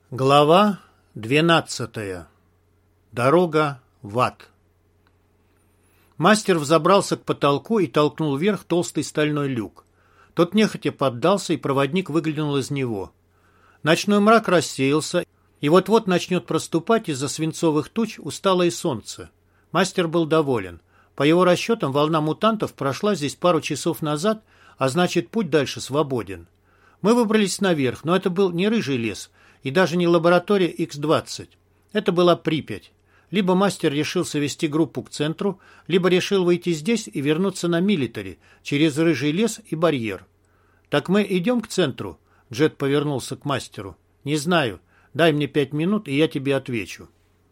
Глава 12. Дорога в ад. Мастер взобрался к потолку и толкнул вверх толстый стальной люк. Тот нехотя поддался, и проводник выглянул из него. Ночной мрак рассеялся, и вот-вот начнет проступать из-за свинцовых туч усталое солнце. Мастер был доволен. По его расчетам, волна мутантов прошла здесь пару часов назад, а значит, путь дальше свободен. Мы выбрались наверх, но это был не рыжий лес, и даже не лаборатория Х-20. Это была Припять. Либо мастер решился вести группу к центру, либо решил выйти здесь и вернуться на милитари, через рыжий лес и барьер. «Так мы идем к центру?» Джет повернулся к мастеру. «Не знаю. Дай мне 5 минут, и я тебе отвечу».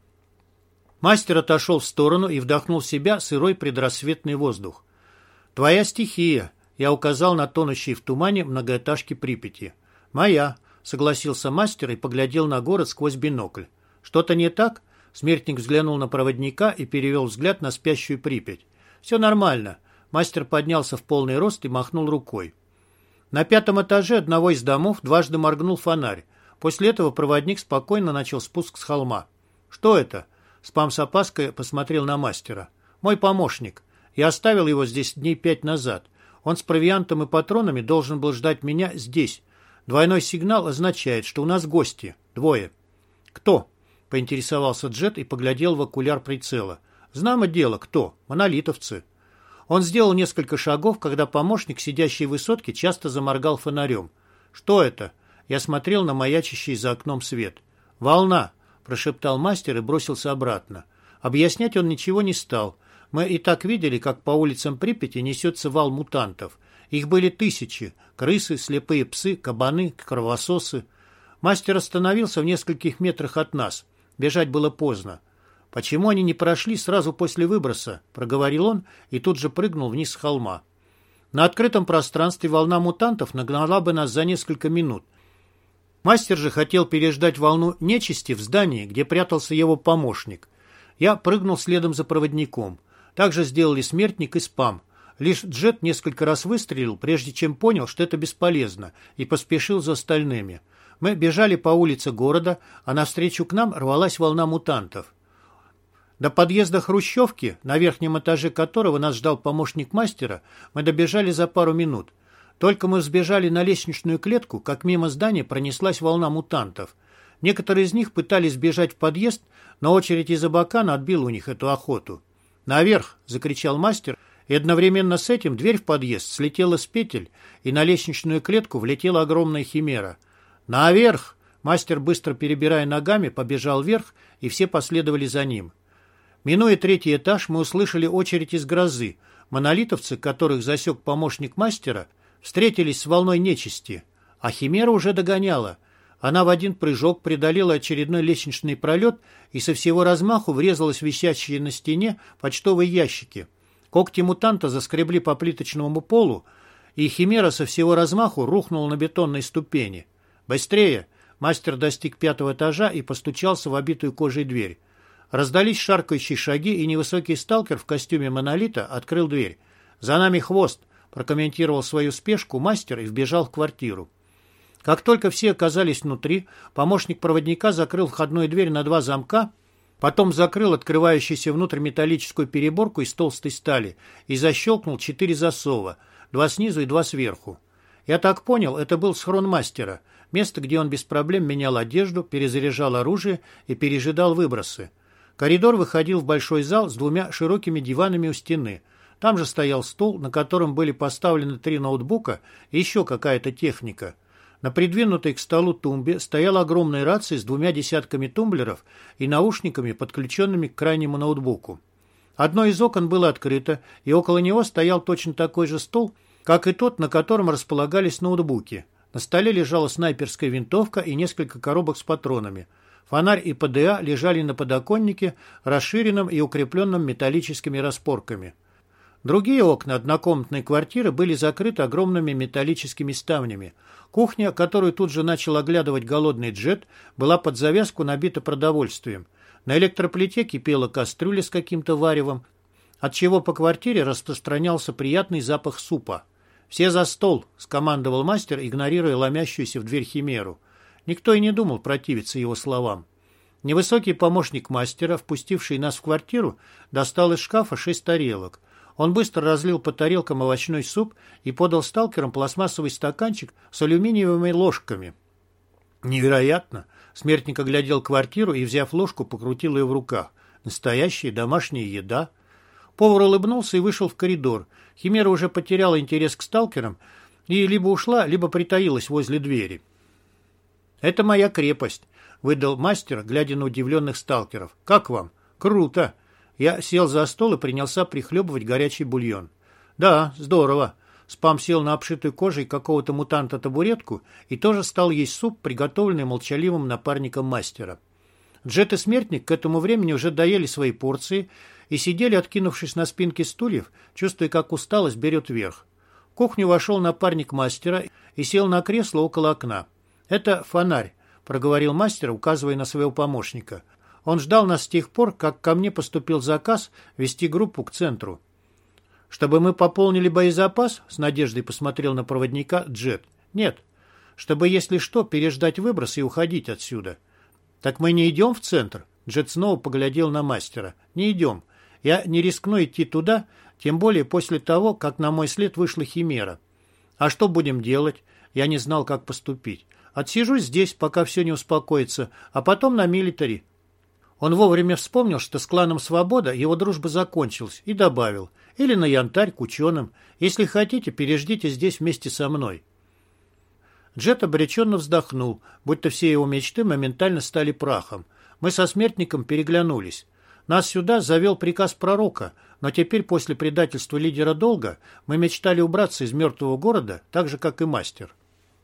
Мастер отошел в сторону и вдохнул в себя сырой предрассветный воздух. «Твоя стихия», — я указал на тонущие в тумане многоэтажки Припяти. «Моя», — согласился мастер и поглядел на город сквозь бинокль. «Что-то не так?» Смертник взглянул на проводника и перевел взгляд на спящую Припять. «Все нормально». Мастер поднялся в полный рост и махнул рукой. На 5-м этаже одного из домов дважды моргнул фонарь. После этого проводник спокойно начал спуск с холма. «Что это?» Спам с опаской посмотрел на мастера. «Мой помощник. Я оставил его здесь дней 5 назад. Он с провиантом и патронами должен был ждать меня здесь. Двойной сигнал означает, что у нас гости. 2. «Кто?» — поинтересовался Джет и поглядел в окуляр прицела. «Знамо дело, кто? Монолитовцы». Он сделал несколько шагов, когда помощник, сидящий в высотке, часто заморгал фонарем. «Что это?» Я смотрел на маячащий за окном свет. «Волна», — прошептал мастер и бросился обратно. Объяснять он ничего не стал. Мы и так видели, как по улицам Припяти несется вал мутантов. Их были тысячи. Крысы, слепые псы, кабаны, кровососы. Мастер остановился в нескольких метрах от нас. Бежать было поздно. «Почему они не прошли сразу после выброса?» — проговорил он и тут же прыгнул вниз с холма. На открытом пространстве волна мутантов нагнала бы нас за несколько минут. Мастер же хотел переждать волну нечисти в здании, где прятался его помощник. Я прыгнул следом за проводником. Так же сделали смертник и спам. Лишь Джет несколько раз выстрелил, прежде чем понял, что это бесполезно, и поспешил за остальными. Мы бежали по улице города, а навстречу к нам рвалась волна мутантов. До подъезда Хрущевки, на верхнем этаже которого нас ждал помощник мастера, мы добежали за пару минут. Только мы взбежали на лестничную клетку, как мимо здания пронеслась волна мутантов. Некоторые из них пытались бежать в подъезд, но очередь из Абакана отбила у них эту охоту. «Наверх!» — закричал мастер, и одновременно с этим дверь в подъезд слетела с петель, и на лестничную клетку влетела огромная химера. «Наверх!» — мастер, быстро перебирая ногами, побежал вверх, и все последовали за ним. Минуя 3-й этаж, мы услышали очередь из грозы. Монолитовцы, которых засек помощник мастера, встретились с волной нечисти, а химера уже догоняла. Она в один прыжок преодолела очередной лестничный пролет и со всего размаху врезалась в висящие на стене почтовые ящики. Когти мутанта заскребли по плиточному полу, и химера со всего размаху рухнула на бетонной ступени. «Быстрее!» Мастер достиг 5-го этажа и постучался в обитую кожей дверь. Раздались шаркающие шаги, и невысокий сталкер в костюме монолита открыл дверь. «За нами хвост!» прокомментировал свою спешку мастер и вбежал в квартиру. Как только все оказались внутри, помощник проводника закрыл входную дверь на 2 замка, потом закрыл открывающуюся внутрь металлическую переборку из толстой стали и защелкнул 4 засова, 2 снизу и 2 сверху. Я так понял, это был схрон мастера, место, где он без проблем менял одежду, перезаряжал оружие и пережидал выбросы. Коридор выходил в большой зал с 2 широкими диванами у стены. Там же стоял стол, на котором были поставлены 3 ноутбука и еще какая-то техника. На придвинутой к столу тумбе стояла огромная рация с 2 десятками тумблеров и наушниками, подключенными к крайнему ноутбуку. Одно из окон было открыто, и около него стоял точно такой же стол, как и тот, на котором располагались ноутбуки. На столе лежала снайперская винтовка и несколько коробок с патронами. Фонарь и ПДА лежали на подоконнике, расширенном и укрепленном металлическими распорками. Другие окна однокомнатной квартиры были закрыты огромными металлическими ставнями. Кухня, которую тут же начал оглядывать голодный Джет, была под завязку набита продовольствием. На электроплите кипела кастрюля с каким-то варевом, отчего по квартире распространялся приятный запах супа. «Все за стол!» — скомандовал мастер, игнорируя ломящуюся в дверь химеру. Никто и не думал противиться его словам. Невысокий помощник мастера, впустивший нас в квартиру, достал из шкафа 6 тарелок. Он быстро разлил по тарелкам овощной суп и подал сталкерам пластмассовый стаканчик с алюминиевыми ложками. Невероятно! Смертник оглядел квартиру и, взяв ложку, покрутил ее в руках. Настоящая домашняя еда. Повар улыбнулся и вышел в коридор. Химера уже потеряла интерес к сталкерам и либо ушла, либо притаилась возле двери. «Это моя крепость», — выдал мастер, глядя на удивленных сталкеров. «Как вам?» «Круто!» Я сел за стол и принялся прихлебывать горячий бульон. «Да, здорово». Спам сел на обшитую кожей какого-то мутанта табуретку и тоже стал есть суп, приготовленный молчаливым напарником мастера. Джет и Смертник к этому времени уже доели свои порции и сидели, откинувшись на спинки стульев, чувствуя, как усталость берет верх. В кухню вошел напарник мастера и сел на кресло около окна. «Это фонарь», — проговорил мастер, указывая на своего помощника. Он ждал нас с тех пор, как ко мне поступил заказ вести группу к центру. «Чтобы мы пополнили боезапас?» — с надеждой посмотрел на проводника Джет. «Нет. Чтобы, если что, переждать выброс и уходить отсюда». «Так мы не идем в центр?» Джет снова поглядел на мастера. «Не идем. Я не рискну идти туда, тем более после того, как на мой след вышла химера. А что будем делать?» Я не знал, как поступить. «Отсижусь здесь, пока все не успокоится, а потом на милитари». Он вовремя вспомнил, что с кланом «Свобода» его дружба закончилась, и добавил: «Или на янтарь к ученым. Если хотите, переждите здесь вместе со мной». Джет обреченно вздохнул, будто все его мечты моментально стали прахом. Мы со Смертником переглянулись. Нас сюда завел приказ пророка, но теперь, после предательства лидера долга, мы мечтали убраться из мертвого города, так же, как и мастер.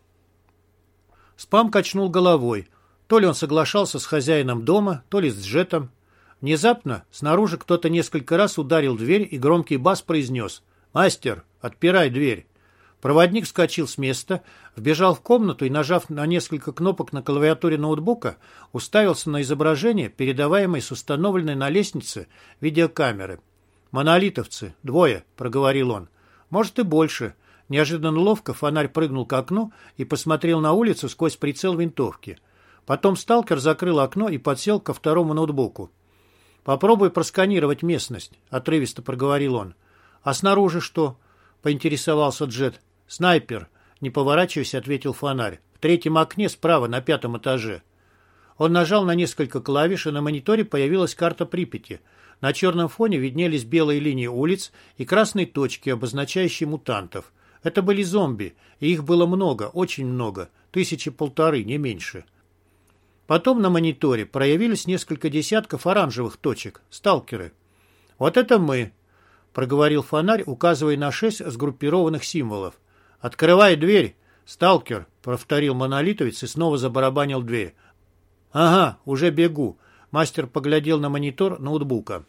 Спам качнул головой. То ли он соглашался с хозяином дома, то ли с Джетом. Внезапно снаружи кто-то несколько раз ударил в дверь, и громкий бас произнес: «Мастер, отпирай дверь». Проводник вскочил с места, вбежал в комнату и, нажав на несколько кнопок на клавиатуре ноутбука, уставился на изображение, передаваемое с установленной на лестнице видеокамеры. «Монолитовцы, 2», — проговорил он. «Может, и больше». Неожиданно ловко фонарь прыгнул к окну и посмотрел на улицу сквозь прицел винтовки. Потом сталкер закрыл окно и подсел ко второму ноутбуку. «Попробуй просканировать местность», — отрывисто проговорил он. «А снаружи что?» — поинтересовался Джет. «Снайпер», — не поворачиваясь, ответил фонарь. «В 3-м окне справа, на 5-м этаже». Он нажал на несколько клавиш, и на мониторе появилась карта Припяти. На черном фоне виднелись белые линии улиц и красные точки, обозначающие мутантов. Это были зомби, и их было много, очень много, 1,5 тысячи, не меньше. Потом на мониторе проявились несколько десятков оранжевых точек, сталкеры. «Вот это мы», — проговорил фонарь, указывая на 6 сгруппированных символов. «Открывай дверь, сталкер», — повторил монолитовец и снова забарабанил дверь. «Ага, уже бегу», — мастер поглядел на монитор ноутбука.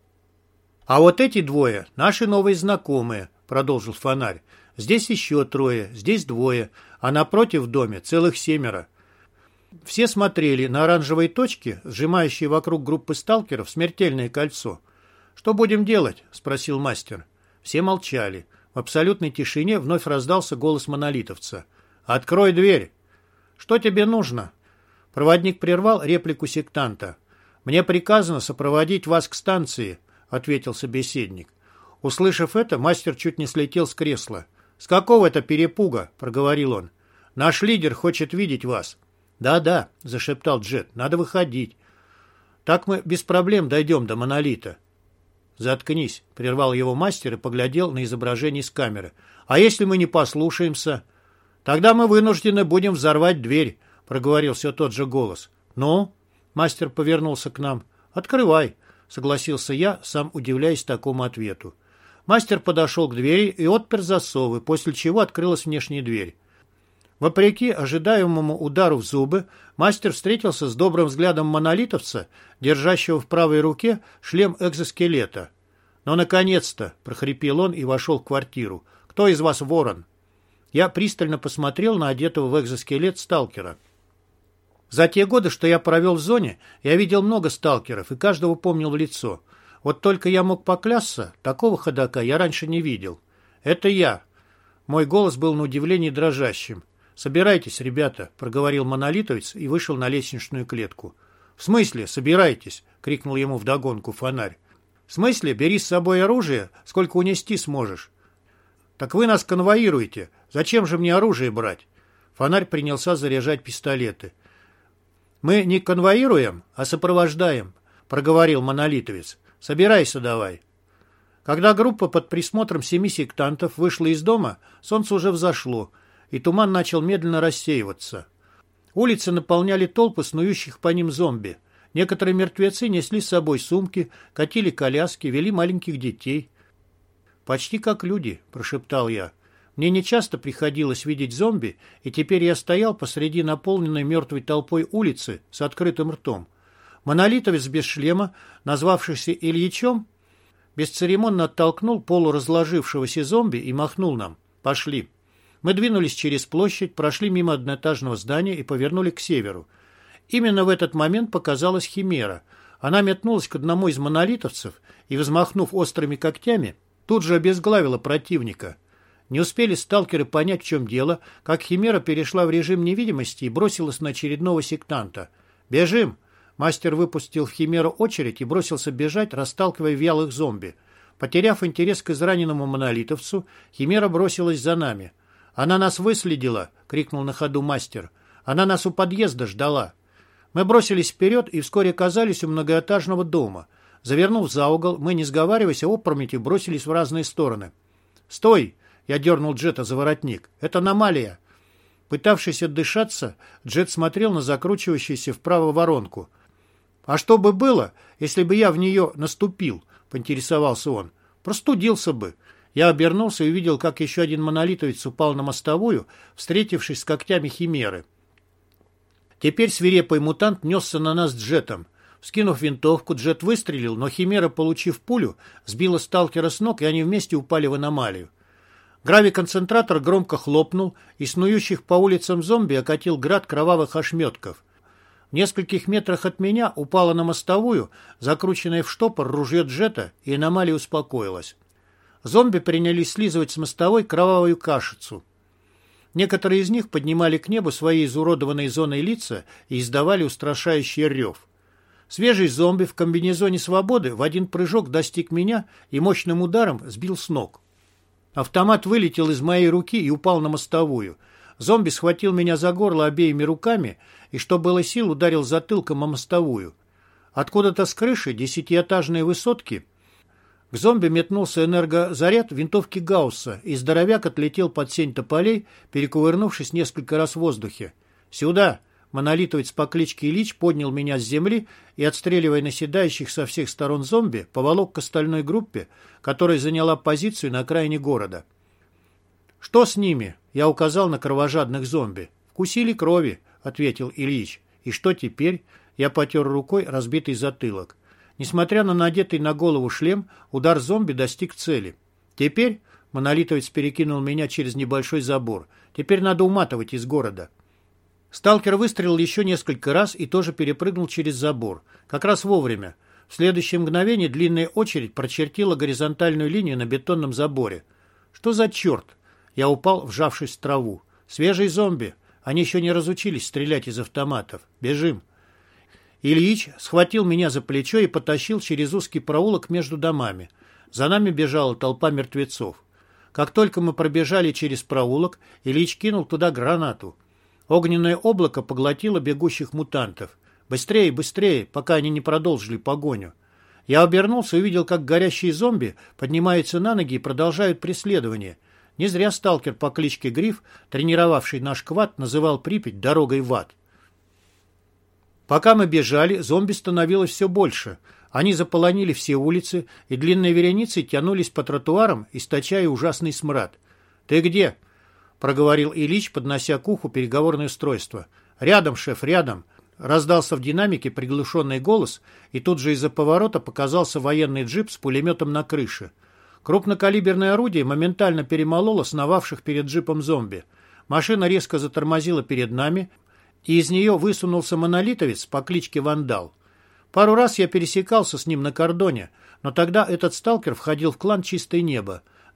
«А вот эти 2 — наши новые знакомые», — продолжил фонарь. «Здесь еще 3, здесь 2, а напротив в доме целых 7. Все смотрели на оранжевые точки, сжимающие вокруг группы сталкеров смертельное кольцо. «Что будем делать?» — спросил мастер. Все молчали. В абсолютной тишине вновь раздался голос монолитовца. «Открой дверь!» «Что тебе нужно?» Проводник прервал реплику сектанта. «Мне приказано сопроводить вас к станции», — ответил собеседник. Услышав это, мастер чуть не слетел с кресла. «С какого это перепуга?» — проговорил он. «Наш лидер хочет видеть вас». «Да-да», — зашептал Джет, — «надо выходить. Так мы без проблем дойдем до монолита». «Заткнись», — прервал его мастер и поглядел на изображение с камеры. «А если мы не послушаемся?» «Тогда мы вынуждены будем взорвать дверь», — проговорил все тот же голос. «Ну?» — мастер повернулся к нам. «Открывай», — согласился я, сам удивляясь такому ответу. Мастер подошел к двери и отпер засовы, после чего открылась внешняя дверь. Вопреки ожидаемому удару в зубы, мастер встретился с добрым взглядом монолитовца, держащего в правой руке шлем экзоскелета. «Ну, наконец-то!» — прохрипел он и вошел в квартиру. «Кто из вас ворон?» Я пристально посмотрел на одетого в экзоскелет сталкера. За те годы, что я провел в зоне, я видел много сталкеров и каждого помнил в лицо. Вот только я мог поклясться, такого ходока я раньше не видел. «Это я!» Мой голос был на удивление дрожащим. «Собирайтесь, ребята», — проговорил монолитовец и вышел на лестничную клетку. «В смысле, собирайтесь?» — крикнул ему вдогонку Фонарь. «В смысле, бери с собой оружие, сколько унести сможешь». «Так вы нас конвоируете. Зачем же мне оружие брать?» Фонарь принялся заряжать пистолеты. «Мы не конвоируем, а сопровождаем», — проговорил монолитовец. «Собирайся давай». Когда группа под присмотром 7 сектантов вышла из дома, солнце уже взошло, и туман начал медленно рассеиваться. Улицы наполняли толпы снующих по ним зомби. Некоторые мертвецы несли с собой сумки, катили коляски, вели маленьких детей. «Почти как люди», — прошептал я. Мне нечасто приходилось видеть зомби, и теперь я стоял посреди наполненной мертвой толпой улицы с открытым ртом. Монолитовец без шлема, назвавшийся Ильичом, бесцеремонно оттолкнул полуразложившегося зомби и махнул нам. «Пошли». Мы двинулись через площадь, прошли мимо одноэтажного здания и повернули к северу. Именно в этот момент показалась химера. Она метнулась к одному из монолитовцев и, взмахнув острыми когтями, тут же обезглавила противника. Не успели сталкеры понять, в чем дело, как химера перешла в режим невидимости и бросилась на очередного сектанта. «Бежим!» Мастер выпустил в химеру очередь и бросился бежать, расталкивая вялых зомби. Потеряв интерес к израненному монолитовцу, химера бросилась за нами. «Она нас выследила!» — крикнул на ходу мастер. «Она нас у подъезда ждала!» Мы бросились вперед и вскоре оказались у многоэтажного дома. Завернув за угол, мы, не сговариваясь, опрометью бросились в разные стороны. «Стой!» — я дернул Джета за воротник. «Это аномалия!» Пытавшись отдышаться, Джет смотрел на закручивающуюся вправо воронку. «А что бы было, если бы я в нее наступил?» — поинтересовался он. «Простудился бы». Я обернулся и увидел, как еще один монолитовец упал на мостовую, встретившись с когтями химеры. Теперь свирепый мутант несся на нас с Джетом. Вскинув винтовку, Джет выстрелил, но химера, получив пулю, сбила сталкера с ног, и они вместе упали в аномалию. Гравиконцентратор громко хлопнул, и снующих по улицам зомби окатил град кровавых ошметков. В нескольких метрах от меня упало на мостовую, закрученное в штопор ружье Джета, и аномалия успокоилась. Зомби принялись слизывать с мостовой кровавую кашицу. Некоторые из них поднимали к небу свои изуродованные зоной лица и издавали устрашающий рев. Свежий зомби в комбинезоне свободы в один прыжок достиг меня и мощным ударом сбил с ног. Автомат вылетел из моей руки и упал на мостовую. Зомби схватил меня за горло обеими руками и, что было сил, ударил затылком о мостовую. Откуда-то с крыши 10-этажной высотки к зомби метнулся энергозаряд винтовки Гаусса, и здоровяк отлетел под сень тополей, перекувырнувшись несколько раз в воздухе. «Сюда!» Монолитовец по кличке Ильич поднял меня с земли и, отстреливая наседающих со всех сторон зомби, поволок к остальной группе, которая заняла позицию на окраине города. «Что с ними?» — я указал на кровожадных зомби. «Вкусили крови», — ответил Ильич. «И что теперь?» — я потер рукой разбитый затылок. Несмотря на надетый на голову шлем, удар зомби достиг цели. «Теперь...» — монолитовец перекинул меня через небольшой забор. «Теперь надо уматывать из города». Сталкер выстрелил еще несколько раз и тоже перепрыгнул через забор. Как раз вовремя. В следующее мгновение длинная очередь прочертила горизонтальную линию на бетонном заборе. «Что за черт?» Я упал, вжавшись в траву. «Свежие зомби. Они еще не разучились стрелять из автоматов. Бежим». Ильич схватил меня за плечо и потащил через узкий проулок между домами. За нами бежала толпа мертвецов. Как только мы пробежали через проулок, Ильич кинул туда гранату. Огненное облако поглотило бегущих мутантов. «Быстрее, быстрее!» пока они не продолжили погоню. Я обернулся и увидел, как горящие зомби поднимаются на ноги и продолжают преследование. Не зря сталкер по кличке Гриф, тренировавший наш квад, называл Припять дорогой в ад. Пока мы бежали, зомби становилось все больше. Они заполонили все улицы, и длинные вереницы тянулись по тротуарам, источая ужасный смрад. «Ты где?» — проговорил Ильич, поднося к уху переговорное устройство. «Рядом, шеф, рядом!» — раздался в динамике приглушенный голос, и тут же из-за поворота показался военный джип с пулеметом на крыше. Крупнокалиберное орудие моментально перемололо сновавших перед джипом зомби. Машина резко затормозила перед нами, и из нее высунулся монолитовец по кличке Вандал. Пару раз я пересекался с ним на кордоне, но тогда этот сталкер входил в клан «Чистое небо».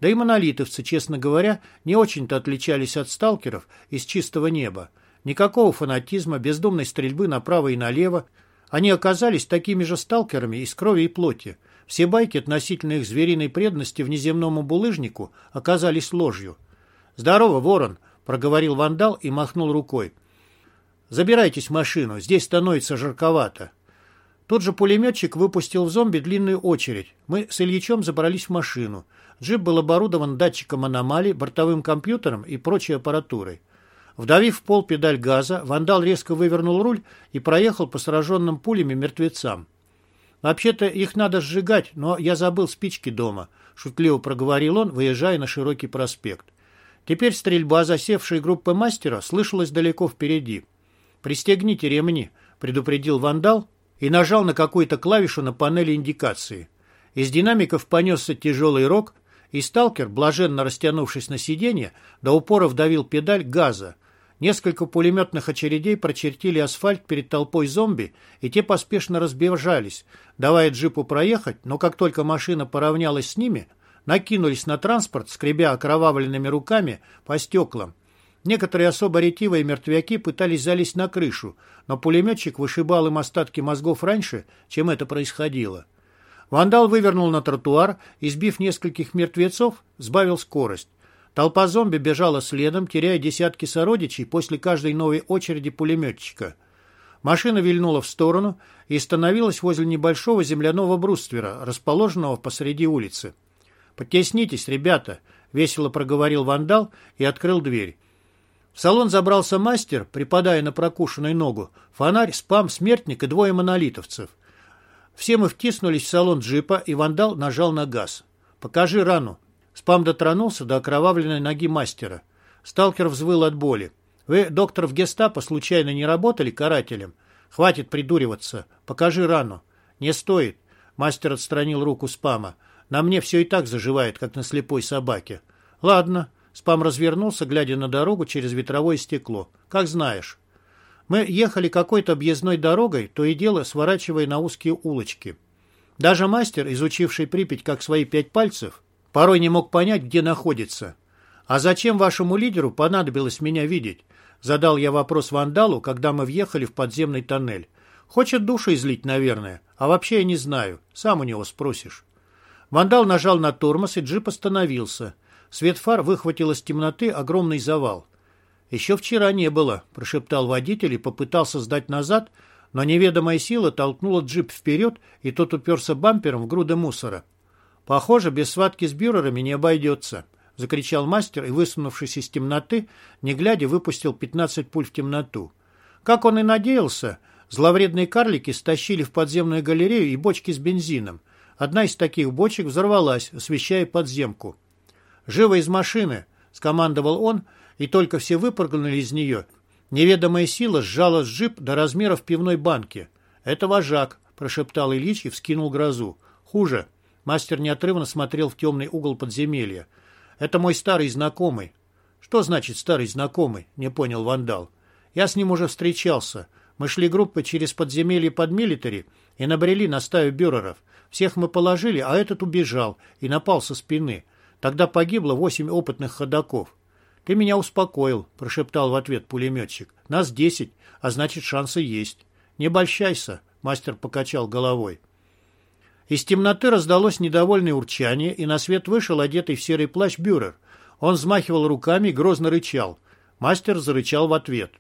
Да и монолитовцы, честно говоря, не очень-то отличались от сталкеров из чистого неба. Никакого фанатизма, бездумной стрельбы направо и налево. Они оказались такими же сталкерами из крови и плоти. Все байки относительно их звериной преданности внеземному булыжнику оказались ложью. «Здорово, Ворон!» — проговорил вандал и махнул рукой. «Забирайтесь в машину, здесь становится жарковато». Тут же пулеметчик выпустил в зомби длинную очередь. Мы с Ильичом забрались в машину. Джип был оборудован датчиком аномалий, бортовым компьютером и прочей аппаратурой. Вдавив в пол педаль газа, вандал резко вывернул руль и проехал по сраженным пулями мертвецам. «Вообще-то их надо сжигать, но я забыл спички дома», — шутливо проговорил он, выезжая на широкий проспект. Теперь стрельба засевшей группы мастера слышалась далеко впереди. «Пристегните ремни», — предупредил вандал и нажал на какую-то клавишу на панели индикации. Из динамиков понесся тяжелый рок, и сталкер, блаженно растянувшись на сиденье, до упора вдавил педаль газа. Несколько пулеметных очередей прочертили асфальт перед толпой зомби, и те поспешно разбежались, давая джипу проехать, но как только машина поравнялась с ними, накинулись на транспорт, скребя окровавленными руками по стеклам. Некоторые особо ретивые мертвяки пытались залезть на крышу, но пулеметчик вышибал им остатки мозгов раньше, чем это происходило. Вандал вывернул на тротуар и, сбив нескольких мертвецов, сбавил скорость. Толпа зомби бежала следом, теряя десятки сородичей после каждой новой очереди пулеметчика. Машина вильнула в сторону и остановилась возле небольшого земляного бруствера, расположенного посреди улицы. «Подтеснитесь, ребята», — весело проговорил вандал и открыл дверь. В салон забрался мастер, припадая на прокушенную ногу, фонарь, спам, смертник и двое монолитовцев. Все мы втиснулись в салон джипа, и вандал нажал на газ. «Покажи рану». Спам дотронулся до окровавленной ноги мастера. Сталкер взвыл от боли. «Вы, доктор, в гестапо случайно не работали карателем? Хватит придуриваться. Покажи рану». «Не стоит». Мастер отстранил руку Спама. «На мне все и так заживает, как на слепой собаке». «Ладно». Спам развернулся, глядя на дорогу через ветровое стекло. «Как знаешь». Мы ехали какой-то объездной дорогой, то и дело сворачивая на узкие улочки. Даже мастер, изучивший Припять как свои 5 пальцев, порой не мог понять, где находится. «А зачем вашему лидеру понадобилось меня видеть?» Задал я вопрос вандалу, когда мы въехали в подземный тоннель. «Хочет душу излить, наверное. А вообще я не знаю. Сам у него спросишь». Вандал нажал на тормоз, и джип остановился. Свет фар выхватил из темноты огромный завал. «Еще вчера не было», – прошептал водитель и попытался сдать назад, но неведомая сила толкнула джип вперед, и тот уперся бампером в груды мусора. «Похоже, без схватки с бюрерами не обойдется», — закричал мастер и, высунувшись из темноты, не глядя, выпустил 15 пуль в темноту. Как он и надеялся, зловредные карлики стащили в подземную галерею и бочки с бензином. Одна из таких бочек взорвалась, освещая подземку. «Живо из машины!» — скомандовал он, и только все выпрыгнули из нее. Неведомая сила сжала джип до размеров пивной банки. «Это вожак», — прошептал Ильич и вскинул грозу. «Хуже». Мастер неотрывно смотрел в темный угол подземелья. «Это мой старый знакомый». «Что значит старый знакомый?» — не понял вандал. «Я с ним уже встречался. Мы шли группой через подземелье под милитари и набрели на стаю бюреров. Всех мы положили, а этот убежал и напал со спины. Тогда погибло 8 опытных ходоков». «Ты меня успокоил», — прошептал в ответ пулеметчик. «Нас 10, а значит, шансы есть». «Не обольщайся», — мастер покачал головой. Из темноты раздалось недовольное урчание, и на свет вышел одетый в серый плащ бюрер. Он взмахивал руками и грозно рычал. Мастер зарычал в ответ.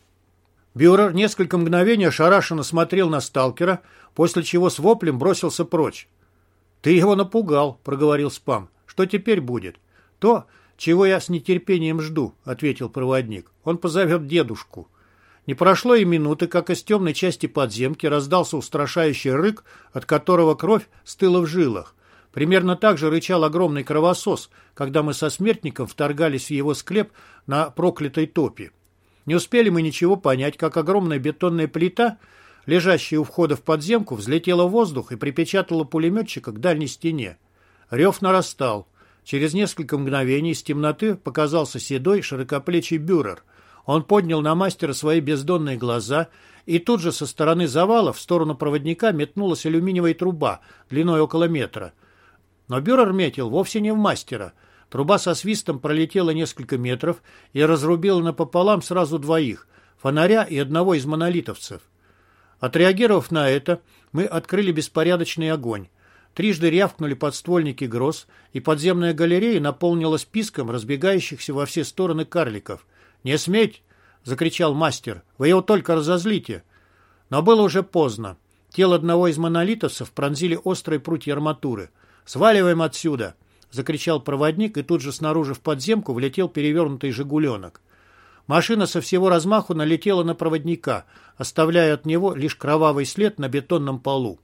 Бюрер несколько мгновений ошарашенно смотрел на сталкера, после чего с воплем бросился прочь. «Ты его напугал», — проговорил Спам. «Что теперь будет?» «То, чего я с нетерпением жду», — ответил проводник. «Он позовет дедушку». Не прошло и минуты, как из темной части подземки раздался устрашающий рык, от которого кровь стыла в жилах. Примерно так же рычал огромный кровосос, когда мы со смертником вторгались в его склеп на проклятой топи. Не успели мы ничего понять, как огромная бетонная плита, лежащая у входа в подземку, взлетела в воздух и припечатала пулеметчика к дальней стене. Рев нарастал. Через несколько мгновений из темноты показался седой, широкоплечий бюрер. Он поднял на мастера свои бездонные глаза, и тут же со стороны завала в сторону проводника метнулась алюминиевая труба длиной около метра. Но бюрер метил вовсе не в мастера. Труба со свистом пролетела несколько метров и разрубила напополам сразу двоих — фонаря и одного из монолитовцев. Отреагировав на это, мы открыли беспорядочный огонь. Трижды рявкнули подствольники ГРОЗ, и подземная галерея наполнилась писком разбегающихся во все стороны карликов. «Не сметь!» — закричал мастер. «Вы его только разозлите!» Но было уже поздно. Тело одного из монолитовцев пронзили острые прутья арматуры. «Сваливаем отсюда!» — закричал проводник, и тут же снаружи в подземку влетел перевернутый «Жигуленок». Машина со всего размаху налетела на проводника, оставляя от него лишь кровавый след на бетонном полу.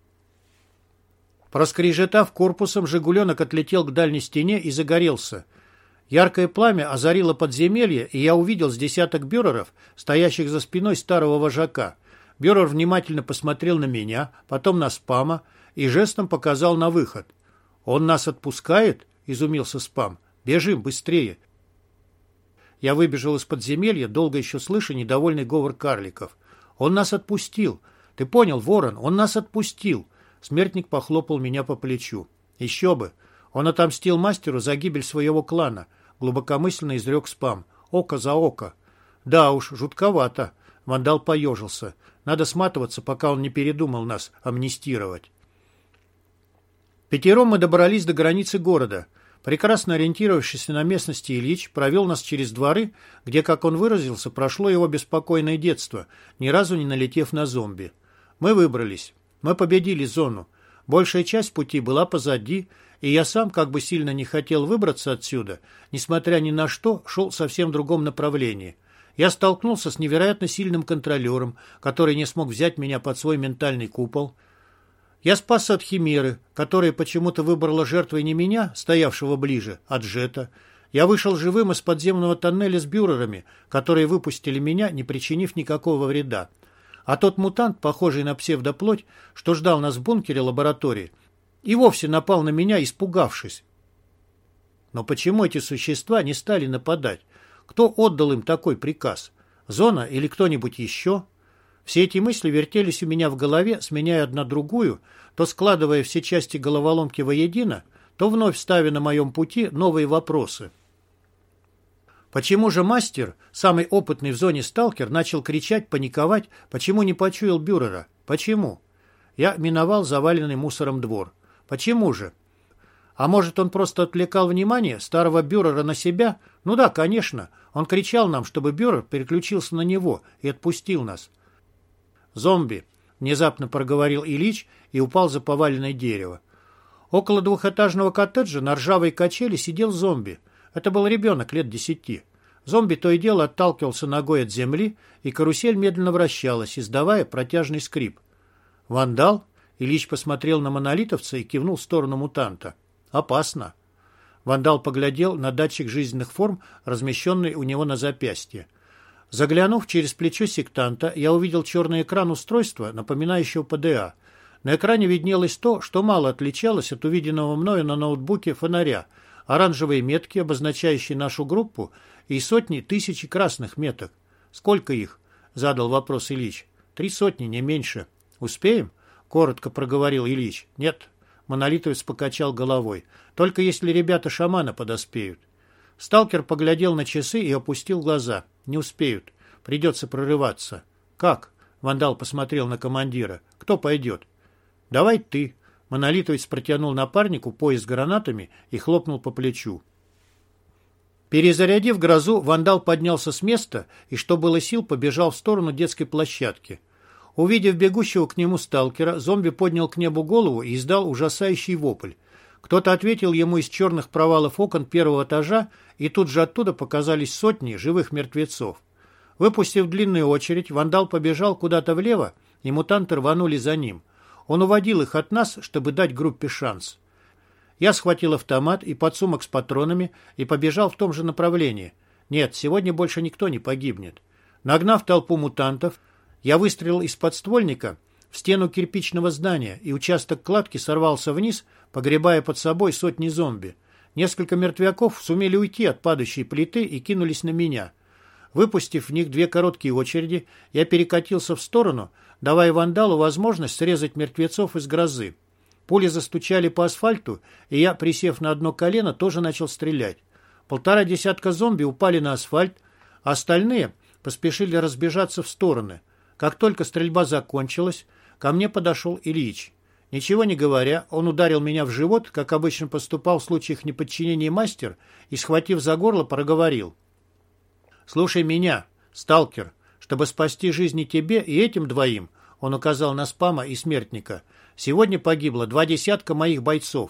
Проскрежетав корпусом, «Жигуленок» отлетел к дальней стене и загорелся. Яркое пламя озарило подземелье, и я увидел с десяток бюреров, стоящих за спиной старого вожака. Бюрер внимательно посмотрел на меня, потом на Спама и жестом показал на выход. «Он нас отпускает?» — изумился Спам. «Бежим, быстрее!» Я выбежал из подземелья, долго еще слыша недовольный говор карликов. «Он нас отпустил! Ты понял, Ворон, он нас отпустил!» Смертник похлопал меня по плечу. «Еще бы! Он отомстил мастеру за гибель своего клана», — глубокомысленно изрек Спам. «Око за око». «Да уж, жутковато». Вандал поежился. «Надо сматываться, пока он не передумал нас амнистировать». Пятером мы добрались до границы города. Прекрасно ориентировавшийся на местности Ильич провел нас через дворы, где, как он выразился, прошло его беспокойное детство, ни разу не налетев на зомби. Мы выбрались. Мы победили зону. Большая часть пути была позади, и я сам, как бы сильно не хотел выбраться отсюда, несмотря ни на что, шел совсем в другом направлении. Я столкнулся с невероятно сильным контролером, который не смог взять меня под свой ментальный купол. Я спасся от химеры, которая почему-то выбрала жертвой не меня, стоявшего ближе, а Джета. Я вышел живым из подземного тоннеля с бюрерами, которые выпустили меня, не причинив никакого вреда. А тот мутант, похожий на псевдоплоть, что ждал нас в бункере лаборатории, и вовсе напал на меня, испугавшись. Но почему эти существа не стали нападать? Кто отдал им такой приказ? Зона или кто-нибудь еще? Все эти мысли вертелись у меня в голове, сменяя одна другую, то складывая все части головоломки воедино, то вновь ставя на моем пути новые вопросы. Почему же мастер, самый опытный в зоне сталкер, начал кричать, паниковать, почему не почуял бюрера? Почему? Я миновал заваленный мусором двор. Почему же? А может, он просто отвлекал внимание старого бюрера на себя? Ну да, конечно. Он кричал нам, чтобы бюрер переключился на него и отпустил нас. «Зомби», — внезапно проговорил Ильич и упал за поваленное дерево. Около двухэтажного коттеджа на ржавой качели сидел зомби. Это был ребенок лет 10. Зомби то и дело отталкивался ногой от земли, и карусель медленно вращалась, издавая протяжный скрип. «Вандал?» — Ильич посмотрел на монолитовца и кивнул в сторону мутанта. «Опасно». Вандал поглядел на датчик жизненных форм, размещенный у него на запястье. Заглянув через плечо сектанта, я увидел черный экран устройства, напоминающего ПДА. На экране виднелось то, что мало отличалось от увиденного мною на ноутбуке фонаря, оранжевые метки, обозначающие нашу группу, и сотни тысяч красных меток. «Сколько их?» — задал вопрос Ильич. 3 сотни, не меньше. «Успеем?» — коротко проговорил Ильич. «Нет». Монолитовец покачал головой. «Только если ребята шамана подоспеют». Сталкер поглядел на часы и опустил глаза. «Не успеют. Придется прорываться». «Как?» — Вандал посмотрел на командира. «Кто пойдет?» «Давай ты». Монолитовец протянул напарнику пояс с гранатами и хлопнул по плечу. Перезарядив грозу, Вандал поднялся с места и, что было сил, побежал в сторону детской площадки. Увидев бегущего к нему сталкера, зомби поднял к небу голову и издал ужасающий вопль. Кто-то ответил ему из черных провалов окон первого этажа, и тут же оттуда показались сотни живых мертвецов. Выпустив длинную очередь, Вандал побежал куда-то влево, и мутанты рванули за ним. Он уводил их от нас, чтобы дать группе шанс. Я схватил автомат и подсумок с патронами и побежал в том же направлении. Нет, сегодня больше никто не погибнет. Нагнав толпу мутантов, я выстрелил из подствольника в стену кирпичного здания, и участок кладки сорвался вниз, погребая под собой сотни зомби. Несколько мертвяков сумели уйти от падающей плиты и кинулись на меня. Выпустив в них 2 короткие очереди, я перекатился в сторону, давая Вандалу возможность срезать мертвецов из грозы. Пули застучали по асфальту, и я, присев на одно колено, тоже начал стрелять. 1,5 десятка зомби упали на асфальт, а остальные поспешили разбежаться в стороны. Как только стрельба закончилась, ко мне подошел Ильич. Ничего не говоря, он ударил меня в живот, как обычно поступал в случаях неподчинения мастер, и, схватив за горло, проговорил. «Слушай меня, сталкер, чтобы спасти жизни тебе и этим двоим», он указал на Спама и Смертника, «сегодня погибло 2 десятка моих бойцов.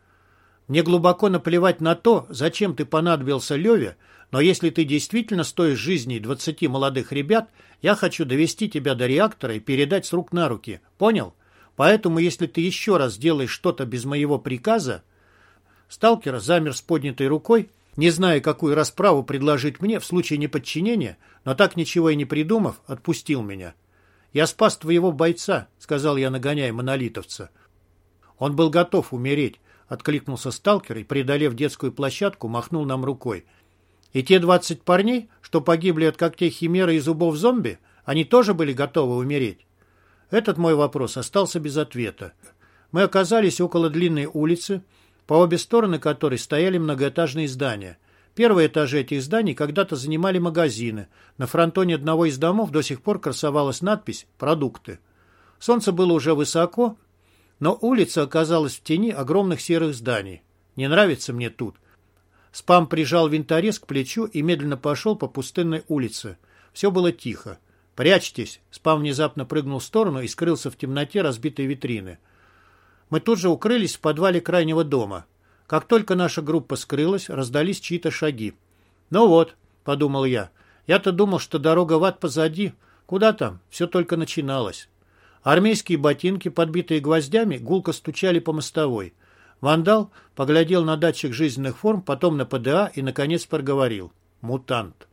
Мне глубоко наплевать на то, зачем ты понадобился Леве, но если ты действительно стоишь жизни 20 молодых ребят, я хочу довести тебя до реактора и передать с рук на руки. Понял? Поэтому, если ты еще раз сделаешь что-то без моего приказа...» Сталкер замер с поднятой рукой, не зная, какую расправу предложить мне в случае неподчинения, но так ничего и не придумав, отпустил меня. «Я спас твоего бойца», — сказал я, нагоняя монолитовца. «Он был готов умереть», — откликнулся сталкер и, преодолев детскую площадку, махнул нам рукой. «И те 20 парней, что погибли от когтей химеры и зубов зомби, они тоже были готовы умереть?» Этот мой вопрос остался без ответа. Мы оказались около длинной улицы, по обе стороны которой стояли многоэтажные здания. Первые этажи этих зданий когда-то занимали магазины. На фронтоне одного из домов до сих пор красовалась надпись «Продукты». Солнце было уже высоко, но улица оказалась в тени огромных серых зданий. Не нравится мне тут. Спам прижал винторез к плечу и медленно пошел по пустынной улице. Все было тихо. «Прячьтесь!» Спам внезапно прыгнул в сторону и скрылся в темноте разбитой витрины. Мы тут же укрылись в подвале крайнего дома. Как только наша группа скрылась, раздались чьи-то шаги. «Ну вот», — подумал я-то думал, что дорога в ад позади. Куда там? Все только начиналось». Армейские ботинки, подбитые гвоздями, гулко стучали по мостовой. Вандал поглядел на датчик жизненных форм, потом на ПДА и, наконец, проговорил. «Мутант».